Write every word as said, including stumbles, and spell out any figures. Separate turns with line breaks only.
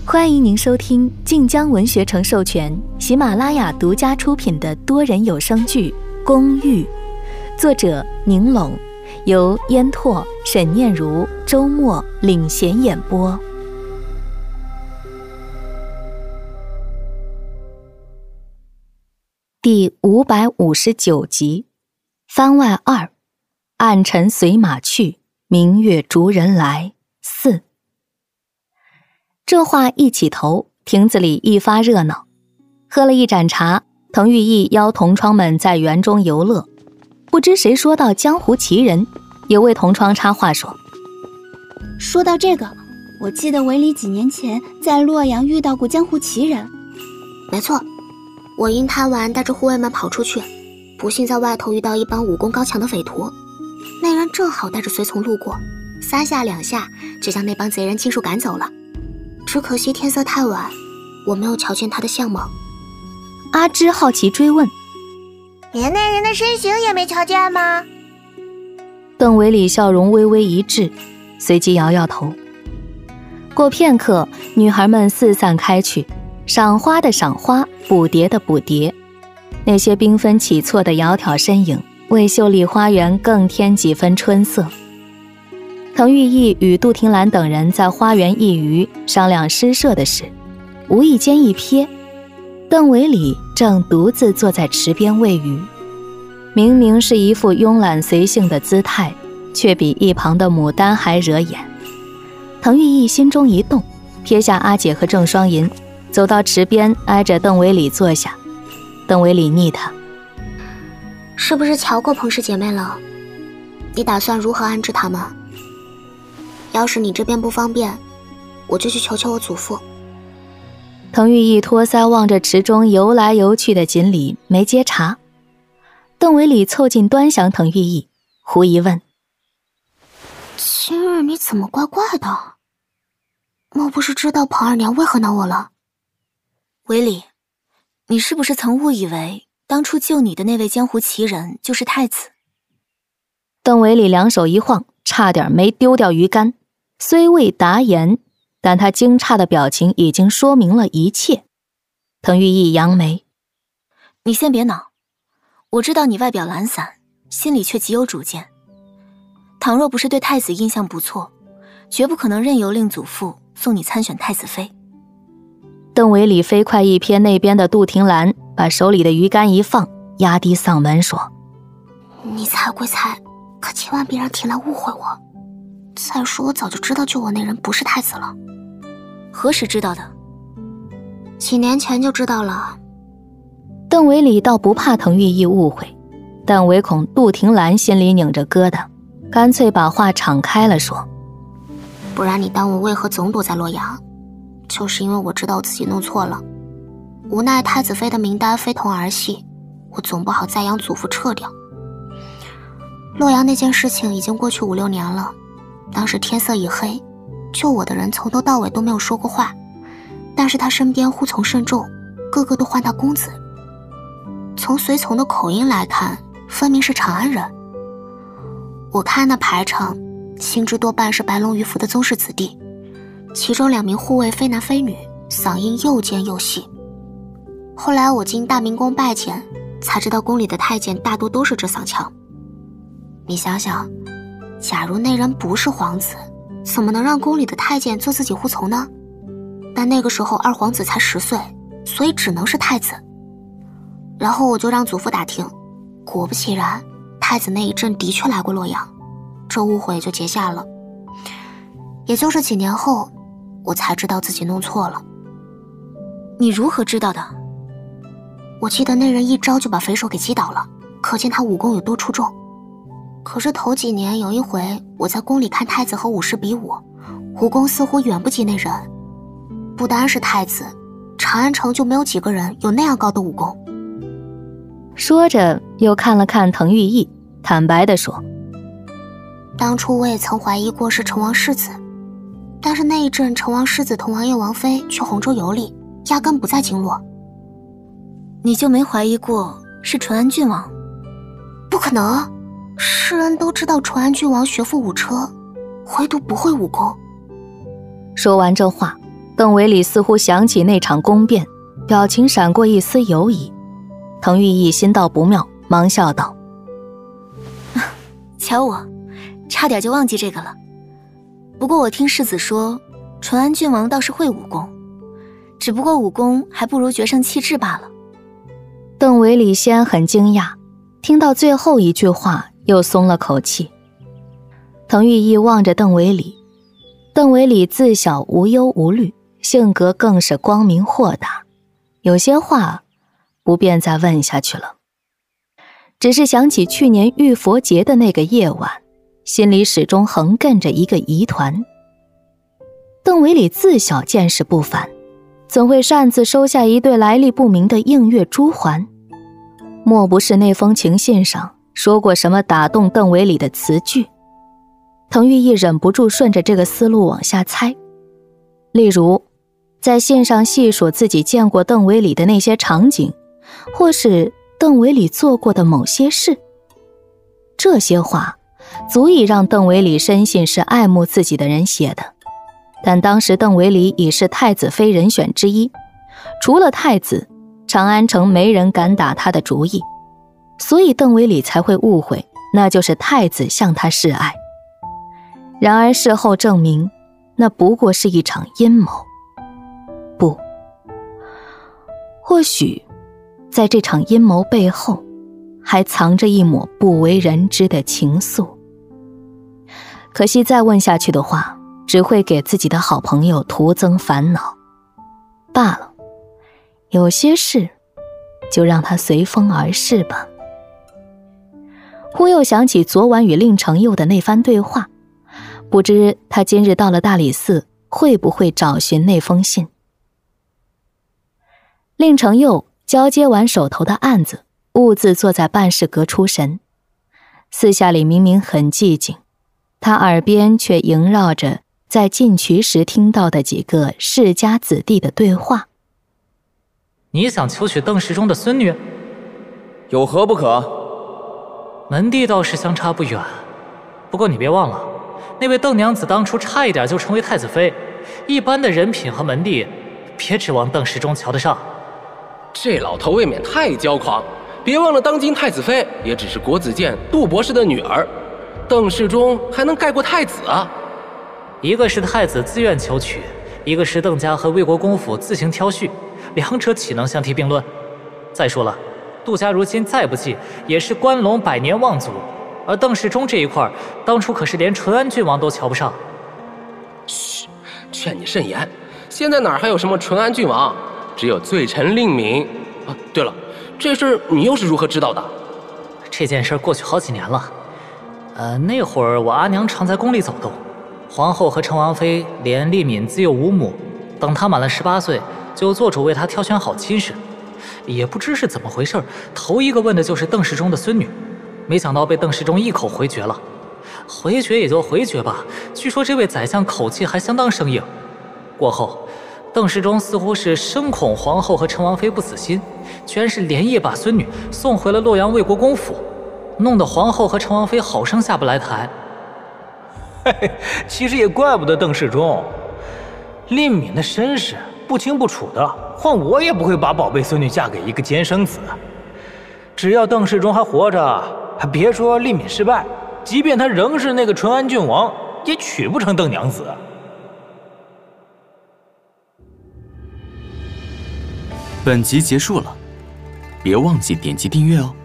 欢迎您收听晋江文学城授权、喜马拉雅独家出品的多人有声剧《公寓》，作者宁拢，由烟拓、沈念如、周末领衔演播。第五百五十九集，番外二，暗尘随马去，明月逐人来四。这话一起头，亭子里一发热闹。喝了一盏茶，滕玉义邀同窗们在园中游乐。不知谁说到江湖奇人，有位同窗插话说：
说到这个，我记得韦礼几年前在洛阳遇到过江湖奇人。
没错，我因贪玩带着护卫们跑出去，不幸在外头遇到一帮武功高强的匪徒，那人正好带着随从路过，三下两下就将那帮贼人尽数赶走了。只可惜天色太晚，我没有瞧见他的相貌。
阿芝好奇追问：
连那人的身形也没瞧见吗？
邓韦礼笑容微微一滞，随即摇摇头。过片刻，女孩们四散开去，赏花的赏花，捕蝶的捕蝶。那些缤纷起错的窈窕身影，为秀丽花园更添几分春色。滕玉义与杜婷兰等人在花园一隅商量诗社的事，无意间一瞥，邓韦礼正独自坐在池边喂鱼。明明是一副慵懒随性的姿态，却比一旁的牡丹还惹眼。滕玉义心中一动，撇下阿姐和郑双银，走到池边，挨着邓韦礼坐下。邓韦礼睨他：
是不是瞧过彭氏姐妹了？你打算如何安置她们？要是你这边不方便，我就去求求我祖父。
滕玉义托腮望着池中游来游去的锦鲤，没接茬。邓韦礼凑近端详滕玉义，狐疑问：
今日你怎么怪怪的？莫不是知道彭二娘为何恼我了？
韦礼，你是不是曾误以为当初救你的那位江湖奇人就是太子？
邓韦礼两手一晃，差点没丢掉鱼竿。虽未答言，但他惊诧的表情已经说明了一切。滕玉义扬眉：
你先别恼，我知道你外表懒散，心里却极有主见。倘若不是对太子印象不错，绝不可能任由令祖父送你参选太子妃。
邓韦礼飞快一瞥那边的杜婷兰，把手里的鱼竿一放，压低嗓门说：
你猜归猜，可千万别让婷兰误会我。再说我早就知道救我那人不是太子了。
何时知道的？
几年前就知道了。
邓韦礼倒不怕滕玉义误会，但唯恐杜婷兰心里拧着疙瘩，干脆把话敞开了说：
不然你当我为何总躲在洛阳？就是因为我知道自己弄错了，无奈太子妃的名单非同儿戏，我总不好再将祖父撤掉。洛阳那件事情已经过去五六年了，当时天色已黑，救我的人从头到尾都没有说过话，但是他身边护从甚众，个个都唤他公子。从随从的口音来看，分明是长安人。我看那排场，心知多半是白龙鱼府的宗室子弟，其中两名护卫非男非女，嗓音又尖又细。后来我经大明宫拜见，才知道宫里的太监大多都是这嗓腔。你想想，假如那人不是皇子，怎么能让宫里的太监做自己护从呢？但那个时候二皇子才十岁，所以只能是太子。然后我就让祖父打听，果不其然，太子那一阵的确来过洛阳，这误会也就结下了。也就是几年后，我才知道自己弄错了。
你如何知道的？
我记得那人一招就把匪首给击倒了，可见他武功有多出众。可是头几年有一回，我在宫里看太子和武士比武，武功似乎远不及那人。不单是太子，长安城就没有几个人有那样高的武功。
说着又看了看滕玉义，坦白地说：
当初我也曾怀疑过是成王世子，但是那一阵成王世子同王爷王妃去洪州游历，压根不在京洛。
你就没怀疑过是淳安郡王？
不可能，世人都知道淳安郡王学富五车，唯独不会武功。
说完这话， 邓韦礼似乎想起那场宫变，表情闪过一丝犹疑。滕玉意心道不妙，忙笑道：
瞧我，差点就忘记这个了。不过我听世子说，淳安郡王倒是会武功，只不过武功还不如决胜气质罢了。
邓韦礼先很惊讶，听到最后一句话又松了口气。滕玉意望着邓韦礼，邓韦礼自小无忧无虑，性格更是光明豁达，有些话不便再问下去了。只是想起去年浴佛节的那个夜晚，心里始终横亘着一个疑团。邓韦礼自小见识不凡，怎会擅自收下一对来历不明的映月珠环？莫不是那封情信上说过什么打动邓韦礼的词句？滕玉意忍不住顺着这个思路往下猜，例如在信上细数自己见过邓韦礼的那些场景，或是邓韦礼做过的某些事。这些话足以让邓韦礼深信是爱慕自己的人写的，但当时邓韦礼已是太子妃人选之一，除了太子，长安城没人敢打他的主意，所以邓韦礼才会误会那就是太子向他示爱。然而事后证明，那不过是一场阴谋。不，或许在这场阴谋背后还藏着一抹不为人知的情愫。可惜再问下去的话，只会给自己的好朋友徒增烦恼。罢了，有些事就让它随风而逝吧。忽又想起昨晚与令承佑的那番对话，不知他今日到了大理寺会不会找寻那封信。令承佑交接完手头的案子，兀自坐在办事阁出神。四下里明明很寂静，他耳边却萦绕着在进渠时听到的几个世家子弟的对话。
你想求娶邓氏中的孙女？
有何不可？
门第倒是相差不远，不过你别忘了，那位邓娘子当初差一点就成为太子妃，一般的人品和门第，别指望邓氏中瞧得上。
这老头未免太骄狂，别忘了当今太子妃也只是国子监杜博士的女儿，邓氏中还能盖过太子啊？
一个是太子自愿求娶，一个是邓家和魏国公府自行挑婿，两者岂能相提并论？再说了，杜家如今再不济也是关陇百年望族，而邓氏中这一块当初可是连淳安郡王都瞧不上。
嘘，劝你慎言，现在哪还有什么淳安郡王，只有罪臣令敏啊。对了，这事你又是如何知道的？
这件事过去好几年了，呃，那会儿我阿娘常在宫里走动，皇后和成王妃连丽敏自幼无母，等她满了十八岁，就做主为她挑选好亲事。也不知是怎么回事，头一个问的就是邓氏中的孙女，没想到被邓氏中一口回绝了。回绝也就回绝吧，据说这位宰相口气还相当生硬。过后，邓氏中似乎是深恐皇后和成王妃不死心，居然是连夜把孙女送回了洛阳魏国公府，弄得皇后和成王妃好生下不来台。
嘿嘿，其实也怪不得邓氏中，令敏的身世不清不楚的，换我也不会把宝贝孙女嫁给一个监生子。只要邓氏中还活着，还别说令敏失败，即便他仍是那个淳安郡王，也娶不成邓娘子。
本集结束了，别忘记点击订阅哦。